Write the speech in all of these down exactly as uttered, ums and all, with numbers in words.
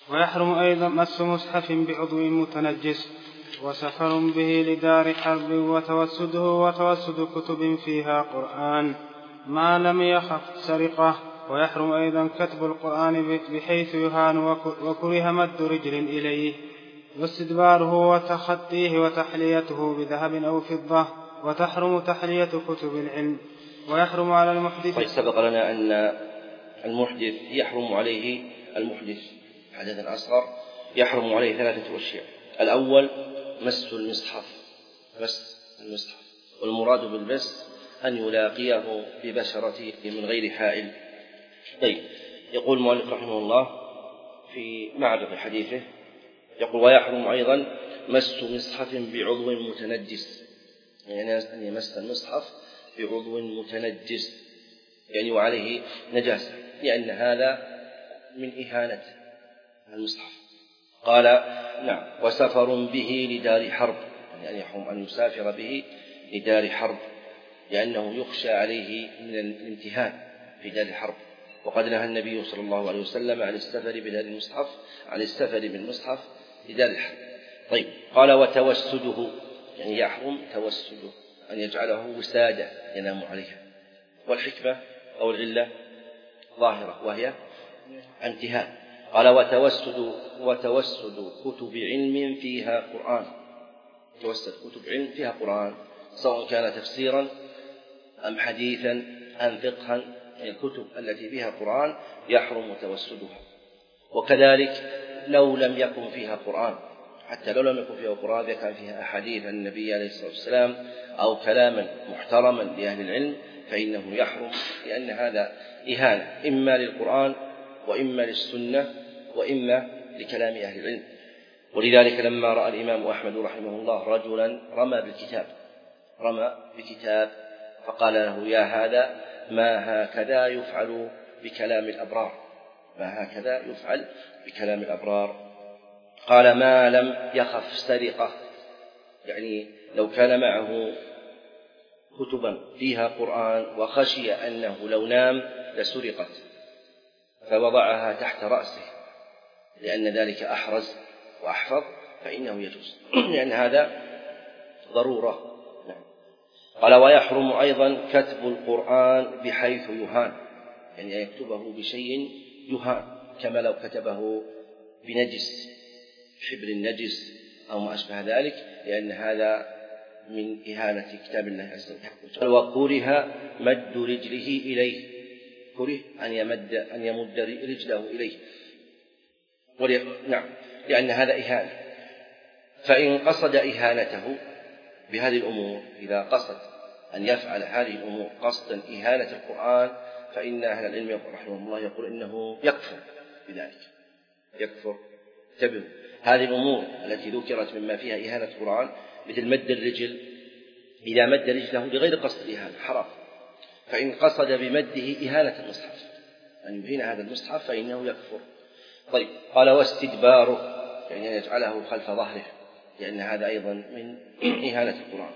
ويحرم أيضا مس مصحف بعضو متنجس وسفر به لدار حرب وتوسده وتوسد كتب فيها قرآن ما لم يخف سرقة. ويحرم أيضا كتب القرآن بحيث يهان وكره مد رجل إليه واستدباره وتخطيه وتحليته بذهب أو فضة. وتحرم تحلية كتب العلم. ويحرم على المحدث. طيب سبق لنا أن المحدث يحرم عليه المحدث حدثا أصغر يحرم عليه ثلاثة أشياء. الأول مس المصحف مس المصحف والمراد بالمس أن يلاقيه ببشرته من غير حائل. طيب يقول المؤلف رحمه الله في معرض حديثه يقول ويحرم أيضا مس مصحف بعضو متنجس يعني أن يمس المصحف بعضو متنجس يعني وعليه نجاسة لأن هذا من إهانة المصحف. قال نعم وسفر به لدار حرب يعني يحرم أن يسافر به لدار حرب لأنه يخشى عليه من الامتهان في دار الحرب. وقد نهى النبي صلى الله عليه وسلم عن السفر بدار المصحف عن السفر بالمصحف لدار الحرب. طيب قال وتوسده يعني يحرم توسده أن يجعله وسادة ينام عليها. والحكمة أو العلة ظاهرة وهي انتهاء. قال وتوسد وتوسد كتب علم فيها قرآن توسد كتب علم فيها قرآن سواء كان تفسيرا أم حديثا أم فقها الكتب التي فيها قرآن يحرم توسدها. وكذلك لو لم يكن فيها قرآن حتى لو لم يكن فيها قرآن إذا كان فيها أحاديث النبي عليه الصلاة والسلام أو كلاما محترما لأهل العلم فإنه يحرم لأن هذا إهانة إما للقرآن وإما للسنة وإما لكلام أهل العلم. ولذلك لما رأى الإمام أحمد رحمه الله رجلا رمى بالكتاب رمى بكتاب فقال له يا هذا ما هكذا يفعل بكلام الأبرار ما هكذا يفعل بكلام الأبرار. قال ما لم يخف سرقة يعني لو كان معه كتبا فيها قرآن وخشي أنه لو نام لسرقت فوضعها تحت رأسه لأن ذلك أحرز وأحفظ فإنه يجوز لأن هذا ضرورة. قال ويحرم أيضا كتب القرآن بحيث يهان يعني أن يكتبه بشيء يهان كما لو كتبه بنجس حبر النجس أو ما أشبه ذلك لأن هذا من إهانة كتاب الله عز وجل. وكره مد رجله إليه كره أن يمد أن يمد رجله إليه ولي... نعم لأن هذا إهانة. فإن قصد إهانته بهذه الأمور إذا قصد أن يفعل هذه الأمور قصدا إهانة القرآن فإن أهل العلم رحمه الله يقول إنه يكفر بذلك يكفر. تبه هذه الأمور التي ذكرت مما فيها إهانة القرآن مثل مد الرجل إذا مد رجله بغير قصد الإهانة حرام. فإن قصد بمده إهانة المصحف أن يهين هذا المصحف فإنه يكفر. طيب قال واستدباره يعني أن يجعله خلف ظهره لأن هذا أيضا من إهانة القرآن.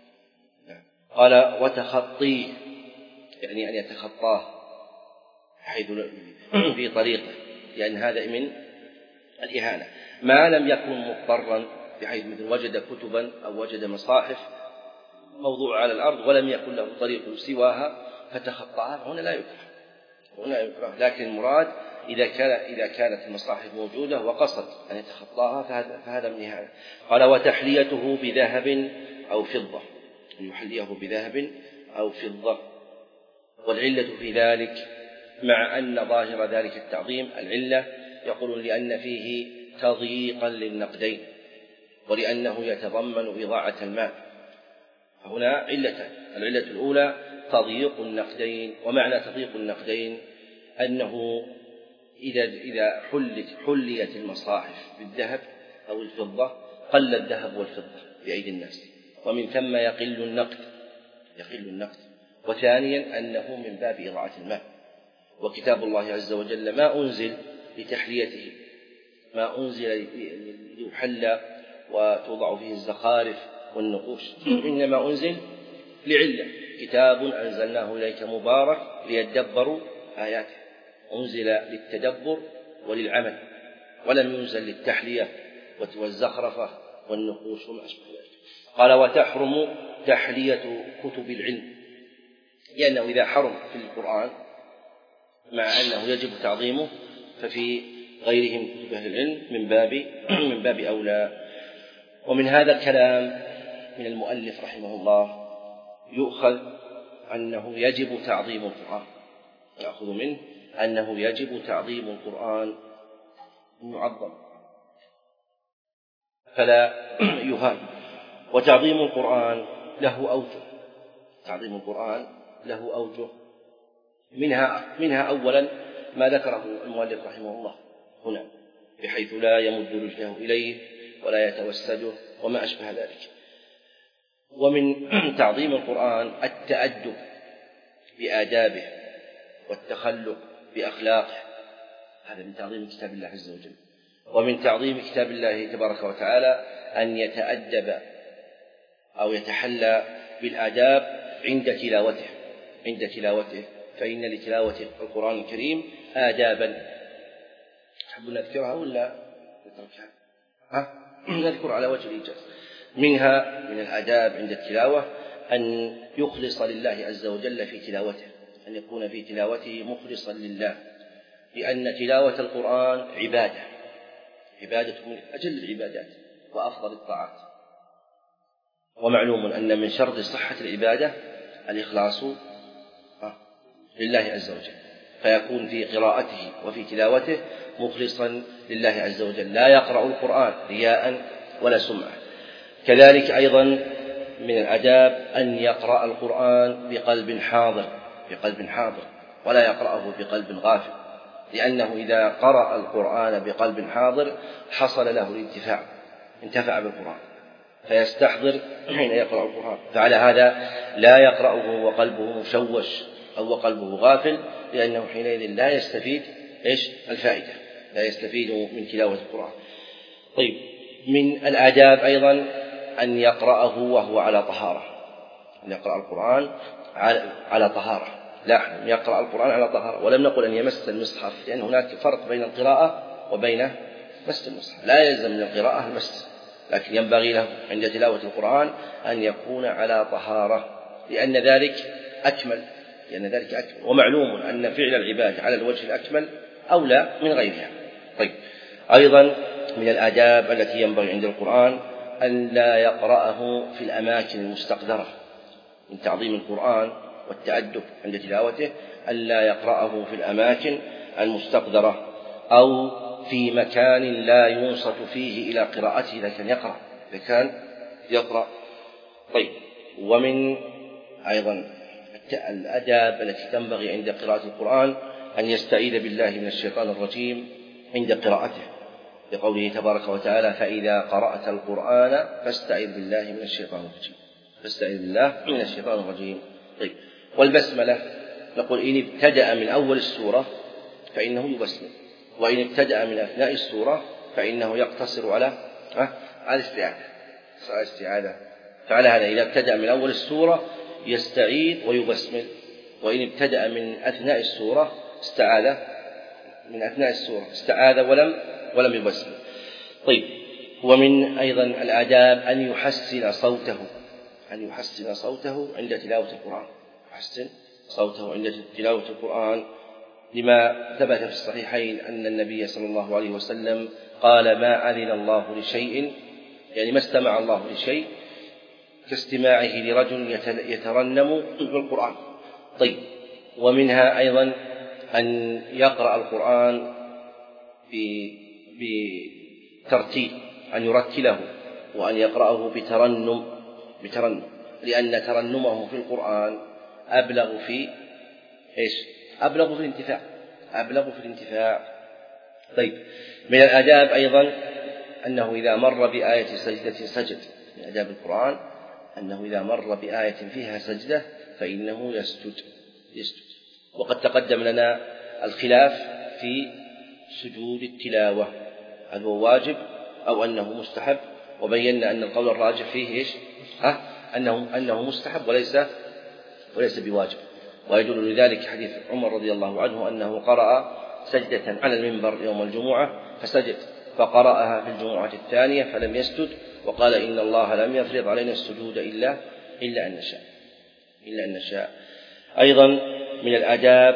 قال وتخطيه يعني أن يتخطاه حيث في طريقه لأن هذا من الإهانة ما لم يكن مضطرا بحيث مثل وجد كتبا أو وجد مصاحف موضوع على الأرض ولم يكن له طريق سواها فتخطاها هنا لا يكره هنا يكره. لكن المراد إذا كان إذا كانت المصاحف موجودة وقصد أن يتخطاها فهذا, فهذا من إهانة. قال وتحليته بذهب أو فضة يحليه بذهب أو فضة. والعلة في ذلك مع أن ظاهر ذلك التعظيم العلة يقول لأن فيه تضييقا للنقدين ولأنه يتضمن إضاعة المال. فهنا علتان العلة الأولى تضييق النقدين ومعنى تضييق النقدين أنه إذا إذا حلت حليت المصاحف بالذهب أو الفضة قل الذهب والفضة بأيدي الناس ومن ثم يقل النقد يقل النقد. وثانيا أنه من باب إضاعة المال. وكتاب الله عز وجل ما أنزل لتحليته ما أنزل ليحلى وتوضع فيه الزخارف والنقوش إنما أنزل لعلة كتاب أنزلناه إليك مبارك ليدبروا آياته أنزل للتدبر وللعمل ولم ينزل للتحلية والزخرفة والنقوش وما أشبه ذلك. قال وتحرم تحلية كتب العلم، لأنه إذا حرم في القرآن مع أنه يجب تعظيمه ففي غيرهم كتب أهل العلم من باب من باب أولى. ومن هذا الكلام من المؤلف رحمه الله يؤخذ أنه يجب تعظيم القرآن، يأخذ منه أنه يجب تعظيم القرآن، يعظم فلا يهان. وتعظيم القرآن له أوجه، تعظيم القرآن له أوجه، منها منها أولا ما ذكره المؤلف رحمه الله هنا، بحيث لا يمد رجله إليه ولا يتوسده وما أشبه ذلك. ومن تعظيم القرآن التأدب بآدابه والتخلق بأخلاقه، هذا من تعظيم كتاب الله عز وجل. ومن تعظيم كتاب الله تبارك وتعالى أن يتأدب أو يتحلى بالآداب عند تلاوته عند تلاوته فإن لتلاوة القرآن الكريم آدابا. تحبون نذكرها ولا نتركها؟ ها؟ نذكر على وجه الإيجاز. منها من الآداب عند التلاوة أن يخلص لله عز وجل في تلاوته، أن يكون في تلاوته مخلصا لله، لأن تلاوة القرآن عبادة عبادة من أجل العبادات وأفضل الطاعات. ومعلوم أن من شرط صحة العبادة الإخلاص لله عز وجل، فيكون في قراءته وفي تلاوته مخلصا لله عز وجل، لا يقرأ القرآن رياء ولا سمعة. كذلك أيضا من الآداب أن يقرأ القرآن بقلب حاضر بقلب حاضر ولا يقرأه بقلب غافل، لأنه إذا قرأ القرآن بقلب حاضر حصل له الانتفاع، انتفع بالقرآن فيستحضر حين يقرأ القرآن. فعلى هذا لا يقرأه وقلبه مشوش أو وقلبه غافل، لأنه حينئذ لا يستفيد إيش الفائدة، لا يستفيد من تلاوة القرآن. طيب، من الآداب أيضا أن يقرأه وهو على طهارة، أن يقرأ القرآن على طهارة، لا يقرأ القرآن على طهارة. ولم نقل أن يمس المصحف، لأن هناك فرق بين القراءة وبين مس المصحف. لا يلزم من القراءة المس، لكن ينبغي له عند تلاوة القرآن أن يكون على طهارة، لأن ذلك أكمل لأن ذلك أكمل ومعلوم أن فعل العبادة على الوجه الأكمل أولى من غيرها. طيب، أيضا من الآداب التي ينبغي عند القرآن أن لا يقرأه في الأماكن المستقذرة. من تعظيم القرآن والتأدب عند تلاوته أن لا يقرأه في الأماكن المستقذرة أو في مكان لا ينصت فيه إلى قراءته إذا كان يقرأ إذا كان يقرأ طيب، ومن أيضا الآداب التي تنبغي عند قراءة القرآن أن يستعيذ بالله من الشيطان الرجيم عند قراءته، لقوله تبارك وتعالى: فإذا قرأت القرآن فاستعذ بالله من الشيطان الرجيم فاستعذ بالله من الشيطان الرجيم. طيب، والبسملة نقول إن ابتدأ من أول السورة فإنه يبسمل، وإن ابتدأ من أثناء السورة فإنه يقتصر على على الاستعاذة على الاستعاذة فعلى هذا إذا ابتدأ من أول السورة يستعيذ ويبسمل، وإن ابتدأ من أثناء السورة استعاذ من أثناء السورة استعاذ ولم ولم يبسمل. طيب، ومن أيضا الآداب أن يحسن صوته أن يحسن صوته عند تلاوة القرآن يحسن صوته عند تلاوة القرآن لما ثبت في الصحيحين أن النبي صلى الله عليه وسلم قال: ما أذن الله لشيء، يعني ما استمع الله لشيء كاستماعه لرجل يترنم بالقرآن. طيب، ومنها أيضا أن يقرأ القرآن بترتيل، أن يرتله وأن يقرأه بترنم بترنم لأن ترنمه في القرآن أبلغ في إيش؟ أبلغ في الانتفاع أبلغ في الانتفاع. طيب، من الآداب أيضا أنه إذا مر بآية سجدة سجد. من آداب القرآن أنه إذا مر بآية فيها سجدة فإنه يسجد يسجد وقد تقدم لنا الخلاف في سجود التلاوة، هل هو واجب أو أنه مستحب، وبينا أن القول الراجح فيه إيش؟ ها؟ أنه أنه مستحب وليس وليس بواجب. ويدل لذلك حديث عمر رضي الله عنه أنه قرأ سجدة على المنبر يوم الجمعة فسجد، فقرأها في الجمعة الثانية فلم يسجد، وقال إن الله لم يفرض علينا السجود إلا إلا أن نشاء إلا أن نشاء. أيضا من الآداب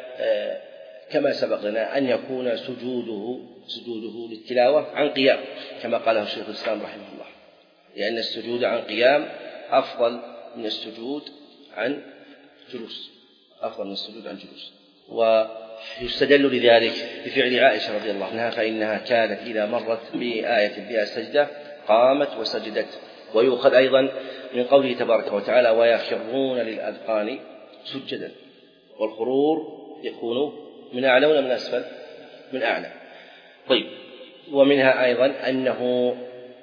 كما سبق لنا أن يكون سجوده سجوده للتلاوة عن قيام، كما قاله الشيخ الإسلام رحمه الله، لأن السجود عن قيام أفضل من السجود عن جلوس أفضل من السجود عن جلوس. ويستدل لذلك بفعل عائشة رضي الله عنها، فإنها كانت إذا مرت بآية فيها سجدة قامت وسجدت. ويؤخذ أيضا من قوله تبارك وتعالى ويخرون للأذقان سجدا، والخرور يكون من أعلى ولا من أسفل؟ من أعلى. طيب، ومنها أيضا أنه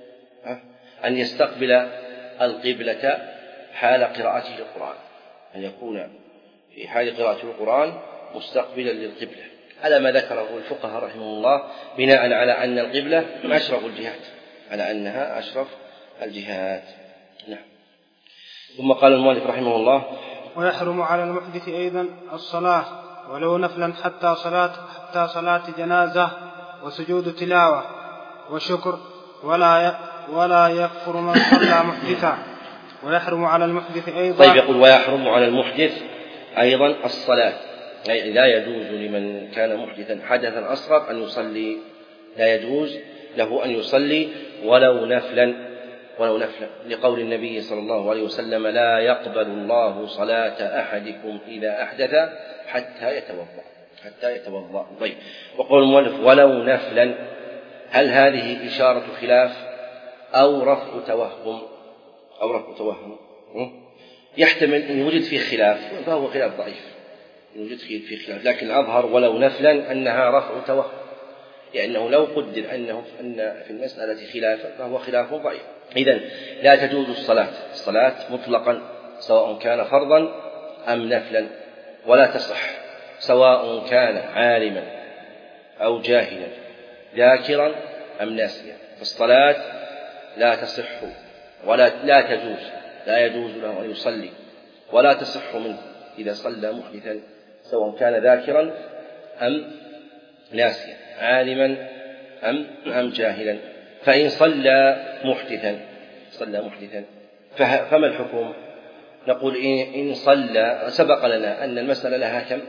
أن يستقبل القبلة حال قراءته للقرآن، أن يكون في حال قراءته للقرآن مستقبلا للقبلة، على ما ذكره الفقهاء رحمه الله، بناء على أن القبلة أشرف الجهات، على أنها أشرف الجهات. نعم. ثم قال المؤلف رحمه الله ويحرم على المحدث أيضا الصلاة ولو نفلا حتى صلاة حتى صلاة جنازة وسجود تلاوة وشكر، ولا ولا يكفر من صلى محدثا. ويحرم على المحدث أيضا. طيب، يقول ويحرم على المحدث أيضا الصلاة، أي لا يجوز لمن كان محدثا حدثا أصغر أن يصلي، لا يجوز له أن يصلي ولو نفلا ولو نفلا لقول النبي صلى الله عليه وسلم لا يقبل الله صلاة أحدكم إذا أحدث حتى يتوضأ حتى يتوضأ. طيب، وقول المؤلف ولو نفلا، هل هذه إشارة خلاف أو رفع توهم أو رفع توهم؟ يحتمل أن يوجد فيه خلاف، فهو خلاف ضعيف، يوجد فيه خلاف، لكن الأظهر ولو نفلا أنها رفع توهم، لأنه لو قدر أنه أن في المسألة خلافا فهو خلاف ضعيف. إذن لا تجوز الصلاة الصلاة مطلقا سواء كان فرضا أم نفلا، ولا تصح سواء كان عالما أو جاهلا، ذاكرا أم ناسيا، فالصلاة لا تصح ولا لا تجوز لا يجوز له أن يصلي ولا تصح منه إذا صلى محدثا سواء كان ذاكرا أم ناسيا، عالما أم أم جاهلا. فإن صلى محدثا صلى محدثا فما الحكم؟ نقول إن صلى، سبق لنا أن المسألة لها كم؟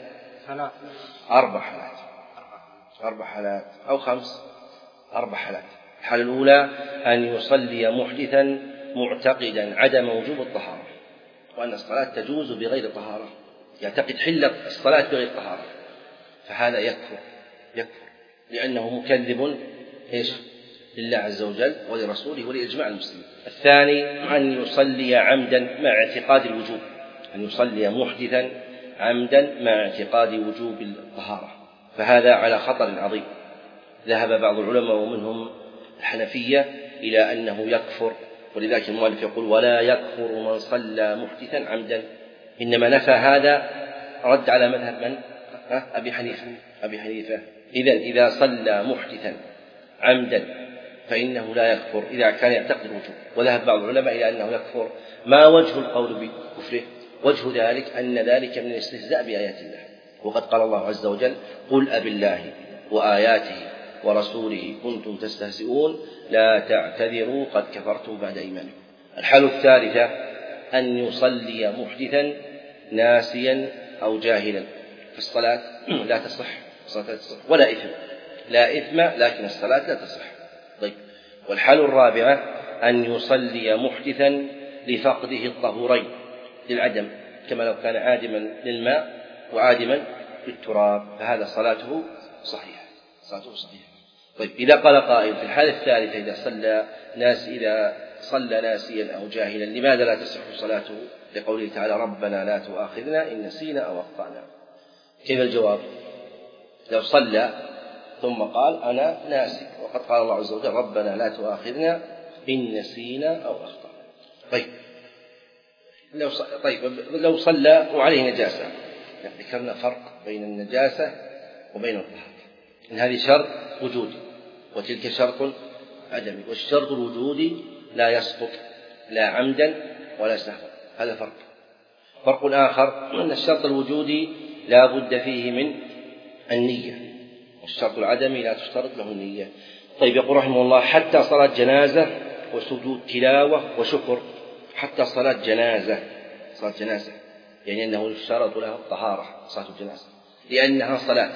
أربع حالات أربع حالات أو خمس أربع حالات. الحالة الأولى أن يصلي محدثا معتقدا عدم وجوب الطهارة، وأن الصلاة تجوز بغير طهارة، يعتقد حل الصلاة بغير طهارة، فهذا يكفر يكفر لأنه مكذب إيش؟ لله عز وجل ولرسوله ولإجماع المسلمين. الثاني أن يصلي عمدا مع اعتقاد الوجوب، أن يصلي محدثا عمدا مع اعتقاد وجوب الطهارة، فهذا على خطر عظيم. ذهب بعض العلماء ومنهم الحنفية إلى أنه يكفر، ولذلك المؤلف يقول ولا يكفر من صلى محدثا عمدا، إنما نفى هذا رد على مذهب من؟ أبي حنيفة أبي حنيفة إذن إذا صلى محدثا عمدا فإنه لا يكفر إذا كان يعتقد الوجوب. وذهب بعض العلماء إلى أنه يكفر. ما وجه القول بكفره؟ وجه ذلك أن ذلك من الاستهزاء بآيات الله، وقد قال الله عز وجل قل أبالله وآياته ورسوله كنتم تستهزئون لا تعتذروا قد كفرتم بعد إيمانكم. الحالة الثالثة أن يصلي محدثا ناسيا أو جاهلا، فالصلاة لا تصح الصلاة لا تصح ولا إثم لا إثم لكن الصلاة لا تصح. طيب، والحالة الرابعة أن يصلي محدثا لفقده الطهورين للعدم، كما لو كان عادما للماء وعادما للتراب، فهذا صلاته صحيحة صلاته صحيحة. طيب، إذا قال قائل في الحالة الثالثة إذا صلى ناس إذا صلى ناسيا أو جاهلا لماذا لا تصح صلاته؟ لقوله تعالى ربنا لا تؤاخذنا إن نسينا أو أخطأنا. كيف الجواب؟ لو صلى ثم قال أنا ناسي، وقد قال الله عز وجل ربنا لا تؤاخذنا إن نسينا أو أخطأنا. طيب لو صلى, طيب لو صلى وعليه نجاسة، ذكرنا فرق بين النجاسة وبين الطهارة، إن هذه شرط وجودي وتلك شرط عدمي، والشرط الوجودي لا يسقط لا عمدا ولا سهوا، هذا فرق. فرق آخر أن الشرط الوجودي لا بد فيه من النية، الشرط العدمي لا تشترط له النية. طيب يقول رحمه الله حتى صلاة جنازة وسجود تلاوة وشكر. حتى صلاة جنازة، صلاة جنازة يعني أنه يشترط لها الطهارة صلاة الجنازة لأنها صلاة.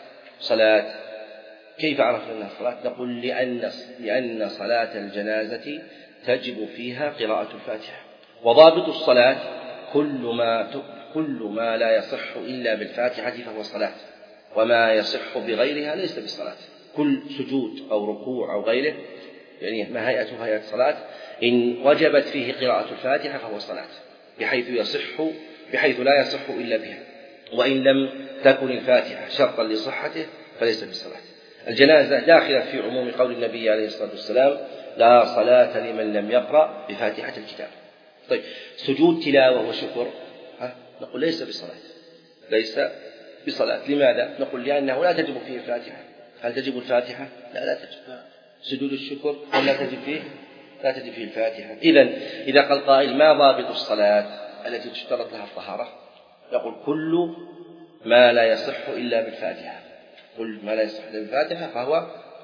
صلاة كيف عرفنا أنها صلاة؟ نقول لأن لأن صلاة الجنازة تجب فيها قراءة الفاتحة. وضابط الصلاة كل ما كل ما لا يصح إلا بالفاتحة فهو صلاة، وما يصح بغيرها ليس بالصلاة. كل سجود أو ركوع أو غيره يعني ما هيئته هيئة صلاة إن وجبت فيه قراءة الفاتحة فهو صلاة، بحيث يصح بحيث لا يصح إلا بها، وإن لم تكن الفاتحة شرطا لصحته فليس بالصلاة. الجنازة داخلة في عموم قول النبي عليه الصلاة والسلام لا صلاة لمن لم يقرأ بفاتحة الكتاب. طيب سجود تلاوة وشكر ها؟ نقول ليس بصلاة، ليس بصلاة. لماذا؟ نقول لأنه لا تجب فيه الفاتحة. هل تجب الفاتحة؟ لا لا تجب. سجود الشكر هل لا تجب فيه؟ لا تجب فيه الفاتحة. إذن إذا قال قائل ما ضابط الصلاة التي تشترط لها الطهارة؟ نقول كل ما لا يصح إلا بالفاتحة. كل ما لا يصح إلا بالفاتحة فهو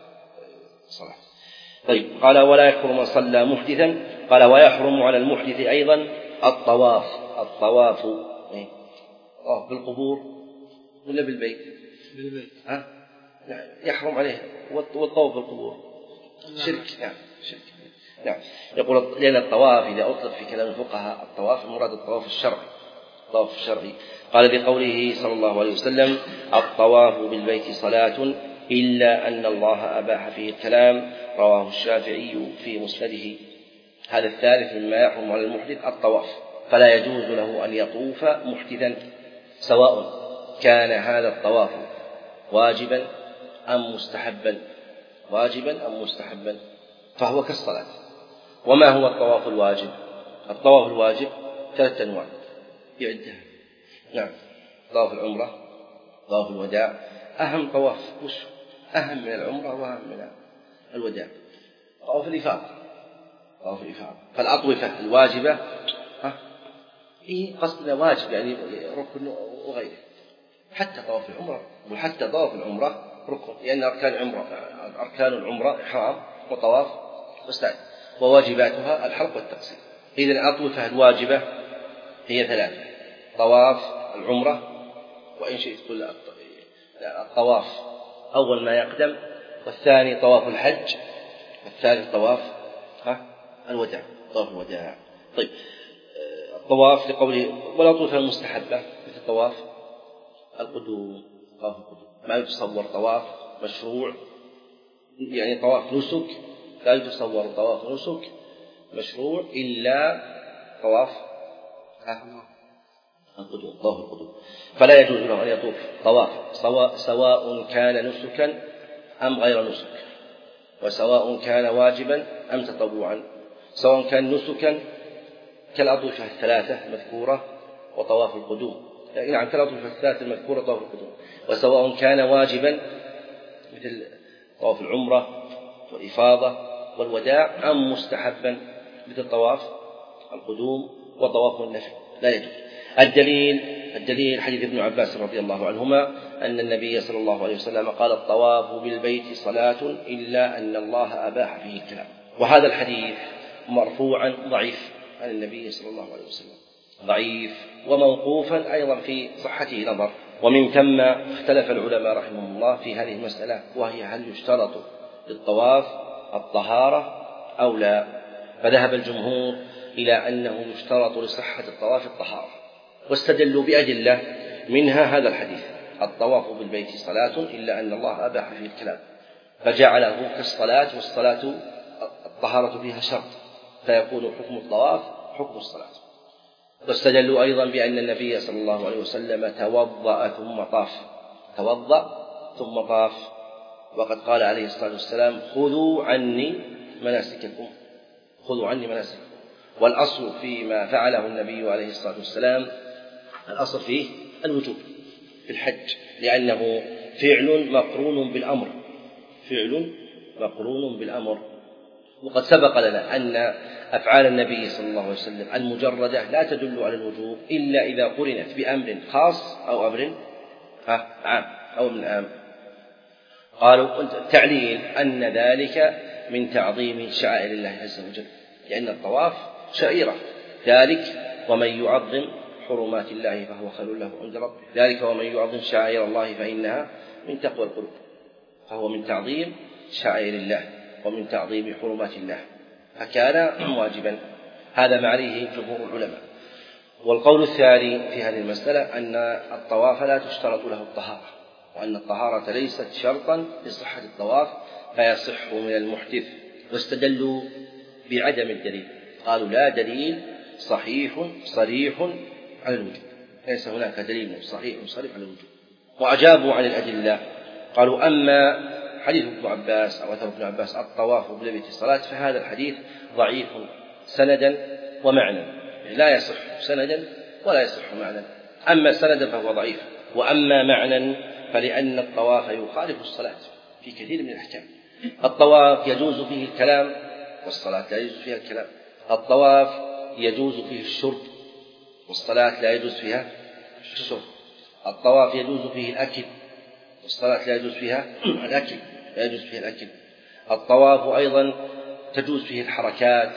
صلاة. طيب قال ولا يحرم من صلى محدثا. قال ويحرم على المحدث أيضا الطواف. الطواف إيه؟ أوه بالقبور ولا بالبيت؟ بالبيت. ها؟ يحرم عليه والطواف بالقبور شرك. نعم شرك. نعم. يقول لأن الطواف إذا أطلق في كلام الفقهاء الطواف المراد الطواف الشرعي. الطواف الشرعي قال بقوله صلى الله عليه وسلم الطواف بالبيت صلاة إلا أن الله أباح فيه الكلام. رواه الشافعي في مسنده. هذا الثالث مما يحرم على المحدث الطواف، فلا يجوز له أن يطوف محدثا سواء كان هذا الطواف واجبا أم مستحبا. واجبا أم مستحبا فهو كالصلاة. وما هو الطواف الواجب؟ الطواف الواجب ثلاثة أنواع يعدها. نعم طواف العمرة، طواف الوداع. أهم طواف وش أهم من العمرة وأهم من الوداع؟ طواف الإفاضة. طواف الإفاضة. فالأطوفة الواجبة ها إيه قصدنا واجب يعني ركن وغيره. حتى طواف العمرة وحتى طواف العمرة ركن لأن يعني أركان العمرة أركان العمرة إحرام وطواف وسعي، وواجباتها الحلق والتقصير. إذن الأطوفة الواجبة هي ثلاثة: طواف العمرة، وإن شئت كل الطواف أول ما يقدم، والثاني طواف الحج، والثالث طواف ها الوداع طواف الوداع. طيب الطواف لقوله والأطوفة المستحبة مثل طواف القدوم. طواف القدوم ما يتصور طواف مشروع يعني طواف نسك، لا يتصور طواف نسك مشروع إلا طواف القدوم طواف القدوم. فلا يجوز له أن يطوف طواف سواء, سواء كان نسكا أم غير نسك، وسواء كان واجبا أم تطوعا، سواء كان نسكا كالأطوفة الثلاثة المذكورة وطواف القدوم يعني نعم كالأطوفة الثلاثة المذكورة وطواف القدوم، وسواء كان واجبا مثل طواف العمرة والإفاضة والوداع أم مستحبا مثل طواف القدوم وطواف النفل لا يجوز. الدليل الدليل حديث ابن عباس رضي الله عنهما أن النبي صلى الله عليه وسلم قال الطواف بالبيت صلاة إلا أن الله أباح فيه الكلام. وهذا الحديث مرفوعا ضعيف عن النبي صلى الله عليه وسلم، ضعيف وموقوفا أيضا في صحته نظر. ومن ثم اختلف العلماء رحمهم الله في هذه المسألة، وهي هل يشترط للطواف الطهارة أو لا؟ فذهب الجمهور إلى أنه يشترط لصحة الطواف الطهارة، واستدلوا بأدلة منها هذا الحديث الطواف بالبيت صلاة إلا أن الله أباح فيه الكلام، فجعله كالصلاة، والصلاة الطهارة فيها شرط فيكون حكم الطواف حكم الصلاة. واستدلوا أيضا بأن النبي صلى الله عليه وسلم توضأ ثم طاف توضأ ثم طاف وقد قال عليه الصلاة والسلام خذوا عني مناسككم خذوا عني مناسككم. والأصل فيما فعله النبي عليه الصلاة والسلام الأصل فيه الوجوب في الحج، لأنه فعل مقرون بالأمر فعل مقرون بالأمر. وقد سبق لنا أن أفعال النبي صلى الله عليه وسلم المجردة لا تدل على الوجوب إلا إذا قرنت بأمر خاص أو أمر عام أو من عام. قالوا التعليل أن ذلك من تعظيم شعائر الله عز وجل، لأن الطواف شعيرة. ذلك ومن يعظم حرمات الله فهو خير له عند ربه، ذلك ومن يعظم شعائر الله فإنها من تقوى القلوب، فهو من تعظيم شعائر الله ومن تعظيم حرمات الله، فكان واجبا. هذا ما عليه جمهور العلماء. والقول الثاني في هذه المسألة أن الطواف لا تشترط له الطهارة، وأن الطهارة ليست شرطا لصحة الطواف فيصح من المحدث، واستدلوا بعدم الدليل، قالوا لا دليل صحيح صريح على الوجوب، ليس هناك دليل صحيح صريح على الوجوب. وأجابوا عن الأدلة، قالوا أما حديث ابن عباس أو أثر ابن عباس الطواف بلبث الصلاة فهذا الحديث ضعيف سندا ومعنى، لا يصح سندا ولا يصح معنى. أما سندا فهو ضعيف، وأما معنى فلأن الطواف يخالف الصلاة في كثير من الأحكام. الطواف يجوز فيه الكلام والصلاة لا يجوز فيها الكلام، الطواف يجوز فيه الشرب والصلاة لا يجوز فيها الشرب، الطواف يجوز فيه الأكل والصلاة لا يجوز فيها الأكل لا يجوز فيها الأكل، الطواف أيضا تجوز فيه الحركات،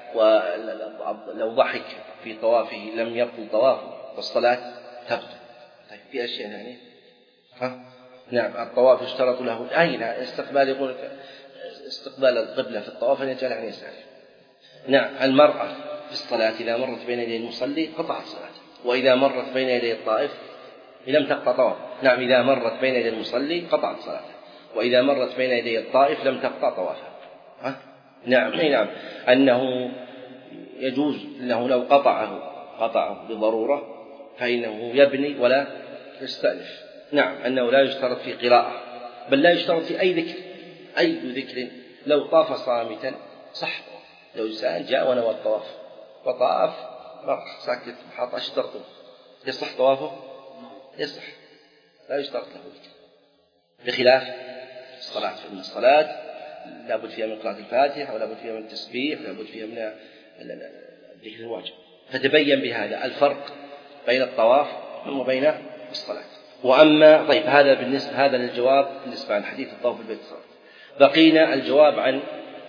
ولو ضحك في طوافه لم يبطل طوافه والصلاة تبطل. طيب في أشياء يعني ها؟ نعم الطواف يشترط له أين استقبال، يقول استقبال القبلة في الطواف أن يجعل عن يساره. نعم المرأة في الصلاة إذا مرت بين يدي المصلي قطعت صلاته، وإذا مرت بين يدي الطائف لم تقطع طواف. نعم إذا مرت بين يدي المصلي قطعت صلاته، وإذا مرت بين يدي الطائف لم تقطع طوافها. ها؟ نعم نعم أنه يجوز أنه لو قطعه قطعه بضرورة فإنه يبني ولا يستأنف. نعم أنه لا يشترط في قراءة، بل لا يشترط في أي ذكر، أي ذكر لو طاف صامتا صح. لو إنسان جاء ونوى الطواف وطاف ساكت حاط أشترطه يصح طوافه؟ يصح، لا يشترط له ذكر، بخلاف الصلاة، فإن الصلاة لابد فيها من قراءة الفاتحة ولابد فيها من التسبيح ولابد فيها من الذكر الواجب. فتبين بهذا الفرق بين الطواف وبين الصلاة. وأما طيب هذا بالنسبة هذا للجواب بالنسبة عن حديث الطواف بالبيت الصلاة. بقينا الجواب عن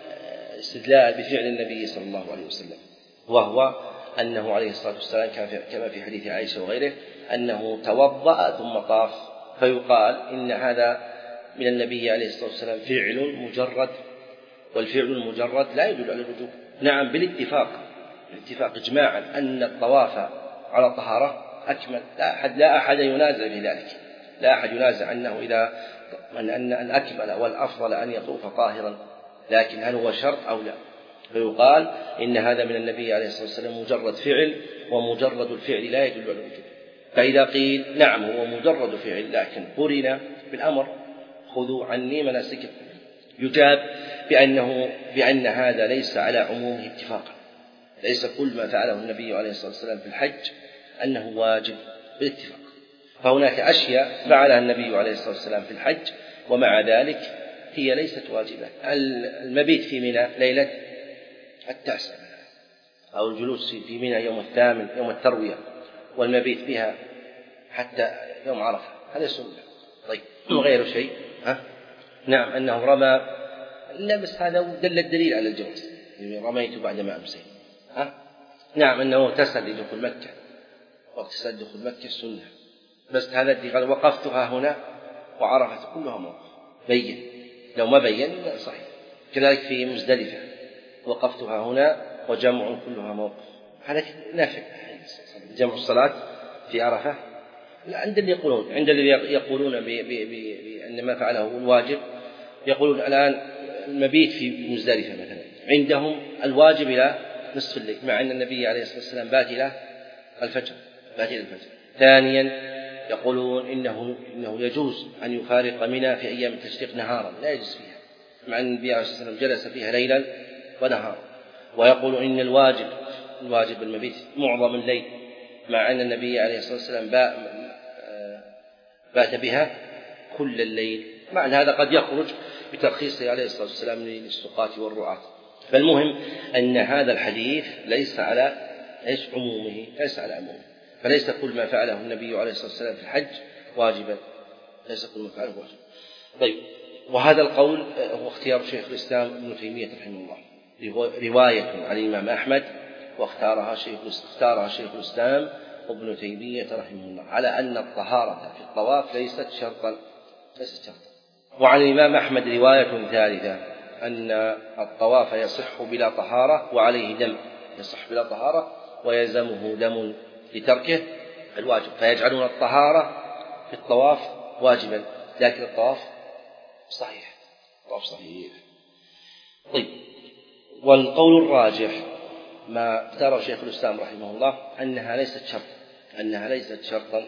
استدلال بفعل النبي صلى الله عليه وسلم، وهو أنه عليه الصلاة والسلام كما في حديث عائشة وغيره أنه توضأ ثم طاف، فيقال إن هذا من النبي عليه الصلاة والسلام فعل مجرد، والفعل المجرد لا يدل على الوجوب. نعم بالاتفاق بالاتفاق إجماعا أن الطواف على طهارة أكمل، لا أحد لا أحد ينازع في ذلك، لا أحد ينازع أنه إذا أن الأكمل والأفضل أن يطوف طاهرا، لكن هل هو شرط أو لا؟ فيقال إن هذا من النبي عليه الصلاة والسلام مجرد فعل، ومجرد الفعل لا يدل على الوجوب. فإذا قيل نعم هو مجرد فعل لكن قرن بالأمر خذوا عني مناسككم، يجاب بأنه بأن هذا ليس على عمومه اتفاقا، ليس كل ما فعله النبي عليه الصلاة والسلام في الحج أنه واجب بالاتفاق، فهناك أشياء فعلها النبي عليه الصلاة والسلام في الحج ومع ذلك هي ليست واجبة. المبيت في منى ليلة التاسع أو الجلوس في منى يوم الثامن يوم التروية والمبيت بها حتى يوم عرفة هذا سنة. طيب وغير شيء ها؟ نعم أنه رمى، لا بس هذا دل الدليل على الجواز، رميت بعد ما أمسيت. ها؟ نعم أنه اغتسل لدخول مكة، واغتسال دخول مكة سنة، بس هذا الذي قال وقفتها هنا وعرفت كلها موقف بين، لو ما بين لا صحيح. كذلك في مزدلفة وقفتها هنا وجمع كلها موقف، هذا نافع. جمع الصلاة في عرفة لا، عند اللي يقولون عند اللي يقولون بأن ما فعله الواجب، يقولون الآن المبيت في مزدلفة مثلا عندهم الواجب إلى نصف الليل، مع أن النبي عليه الصلاة والسلام بات إلى الفجر بات إلى الفجر. ثانيا يقولون إنه إنه يجوز أن يفارق منى في أيام التشريق نهارا، لا يجوز فيها، مع أن النبي عليه الصلاة والسلام جلس فيها ليلا ونهارا. ويقول إن الواجب الواجب المبيت معظم الليل، مع أن النبي عليه الصلاة والسلام بات بها كل الليل، مع أن هذا قد يخرج بترخيصه عليه الصلاة والسلام للسقاة والرعاة. فالمهم أن هذا الحديث ليس على إيش عمومه، ليس على عمومه، فليس كل ما فعله النبي عليه الصلاة والسلام في الحج واجبا، ليس كل ما فعله واجب. طيب وهذا القول هو اختيار شيخ الإسلام ابن تيمية رحمه الله، رواية عن الإمام أحمد واختارها شيخ اختارها شيخ الإسلام ابن تيمية رحمه الله على أن الطهارة في الطواف ليست شرطا ليست شرطا. وعن الإمام أحمد رواية ثالثة أن الطواف يصح بلا طهارة وعليه دم، يصح بلا طهارة ويلزمه دم لتركه الواجب، فيجعلون الطهارة في الطواف واجبا، لكن الطواف صحيح الطواف صحيح. طيب، والقول الراجح ما اختاره شيخ الإسلام رحمه الله أنها ليست شرط أنها ليست شرطا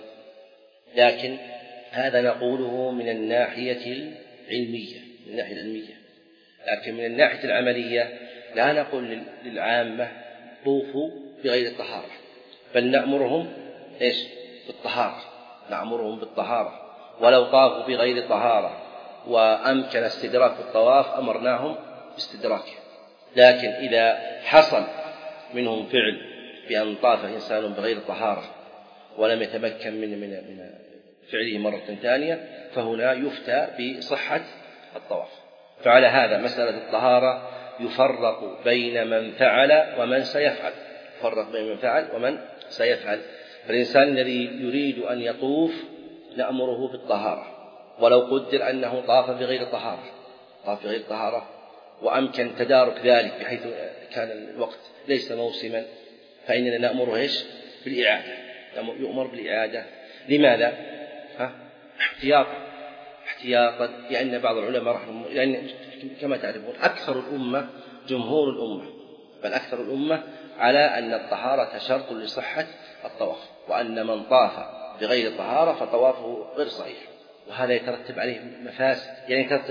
لكن هذا نقوله من الناحية العلمية من الناحية العلمية لكن من الناحية العملية لا نقول للعامة طوفوا بغير الطهارة، بل نأمرهم إيش بالطهارة نأمرهم بالطهارة ولو طافوا بغير طهارة وأمكن استدراك الطواف أمرناهم باستدراكه. لكن إذا حصل منهم فعل بأن طاف إنسان بغير طهارة ولم يتمكن من من من فعله مرة ثانية فهنا يفتى بصحة الطواف. فعلى هذا مسألة الطهارة يفرق بين من فعل ومن سيفعل يفرق بين من فعل ومن سيفعل. فالإنسان الذي يريد أن يطوف نأمره بالطهارة ولو قدر أنه طاف بغير طهارة طاف بغير طهارة وأمكن تدارك ذلك بحيث كان الوقت ليس موسما فإننا نأمره إيش بالإعادة يؤمر بالإعادة. لماذا؟ ها؟ احتياطا احتياطا لأن بعض العلماء رحمه لأن كما تعرفون أكثر الأمة جمهور الأمة بل أكثر الأمة على أن الطهارة شرط لصحة الطواف، وأن من طاف بغير طهارة فطوافه غير صحيح، وهذا يترتب عليه مفاسد، يعني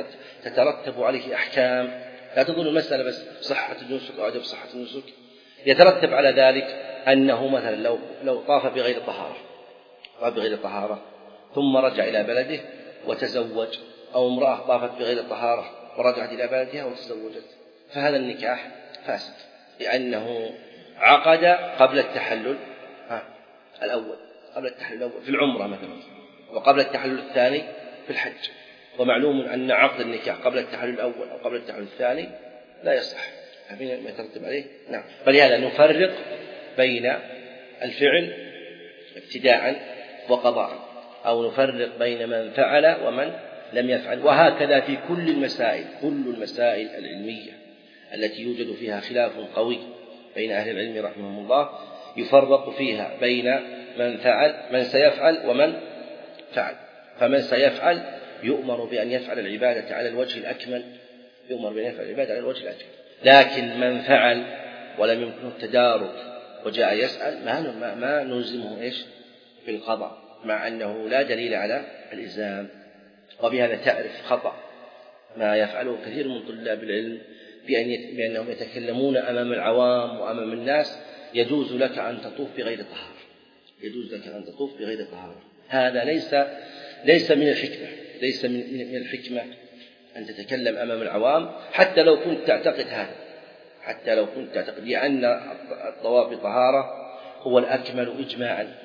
تترتب عليه أحكام. لا تظن المسألة بس صحة النسك أو عدم صحة النسك، يترتب على ذلك أنه مثلا لو لو طاف بغير طهارة طاف بغير طهارة ثم رجع إلى بلده وتزوج، أو امرأة طافت بغير طهارة ورجعت إلى بلدها وتزوجت، فهذا النكاح فاسد لأنه عقد قبل التحلل ها الأول قبل التحلل الأول في العمرة مثلا، وقبل التحلل الثاني في الحج، ومعلوم أن عقد النكاح قبل التحلل الأول أو قبل التحلل الثاني لا يصح، ما يترتب عليه. نعم، فلهذا نفرق بين الفعل ابتداء وقضاء، أو نفرق بين من فعل ومن لم يفعل. وهكذا في كل المسائل كل المسائل العلمية التي يوجد فيها خلاف قوي بين أهل العلم رحمهم الله يفرق فيها بين من فعل من سيفعل ومن فعل. فمن سيفعل يؤمر بأن يفعل العبادة على الوجه الأكمل يؤمر بأن يفعل العبادة على الوجه الأكمل. لكن من فعل ولم يمكن التدارك وجاء يسأل ما ما نلزمه إيش بالقضاء، مع أنه لا دليل على الإلزام. وبهذا تعرف خطأ ما يفعله كثير من طلاب العلم بأن بأنهم يتكلمون أمام العوام وأمام الناس يجوز لك أن تطوف بغير طهارة يجوز لك أن تطوف بغير طهارة. هذا ليس ليس من الحكمة ليس من من الحكمة أن تتكلم أمام العوام، حتى لو كنت تعتقد هذا حتى لو كنت تعتقد لأن الطواف بطهارة هو الأكمل إجماعا،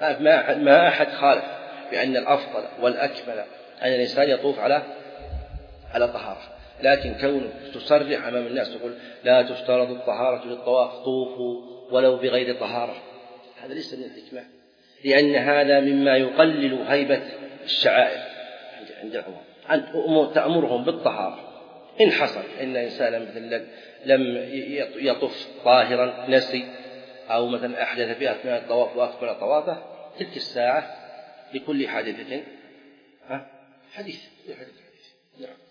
ما أحد خالف بأن الأفضل والأكمل أن الإنسان يطوف على على طهارة. لكن كونك تصرح أمام الناس تقول لا تشترط الطهارة للطواف طوفوا ولو بغير طهارة، هذا ليس من الحكمة، لأن هذا مما يقلل هيبة الشعائر عند العوام. أن تأمرهم بالطهارة. إن حصل إن إنسانا مثلا لم يطف طاهرا نسي أو مثلا أحدث في أثناء الطواف وأكمل طوافه، تلك الساعة لكل حادثة حديث. نعم.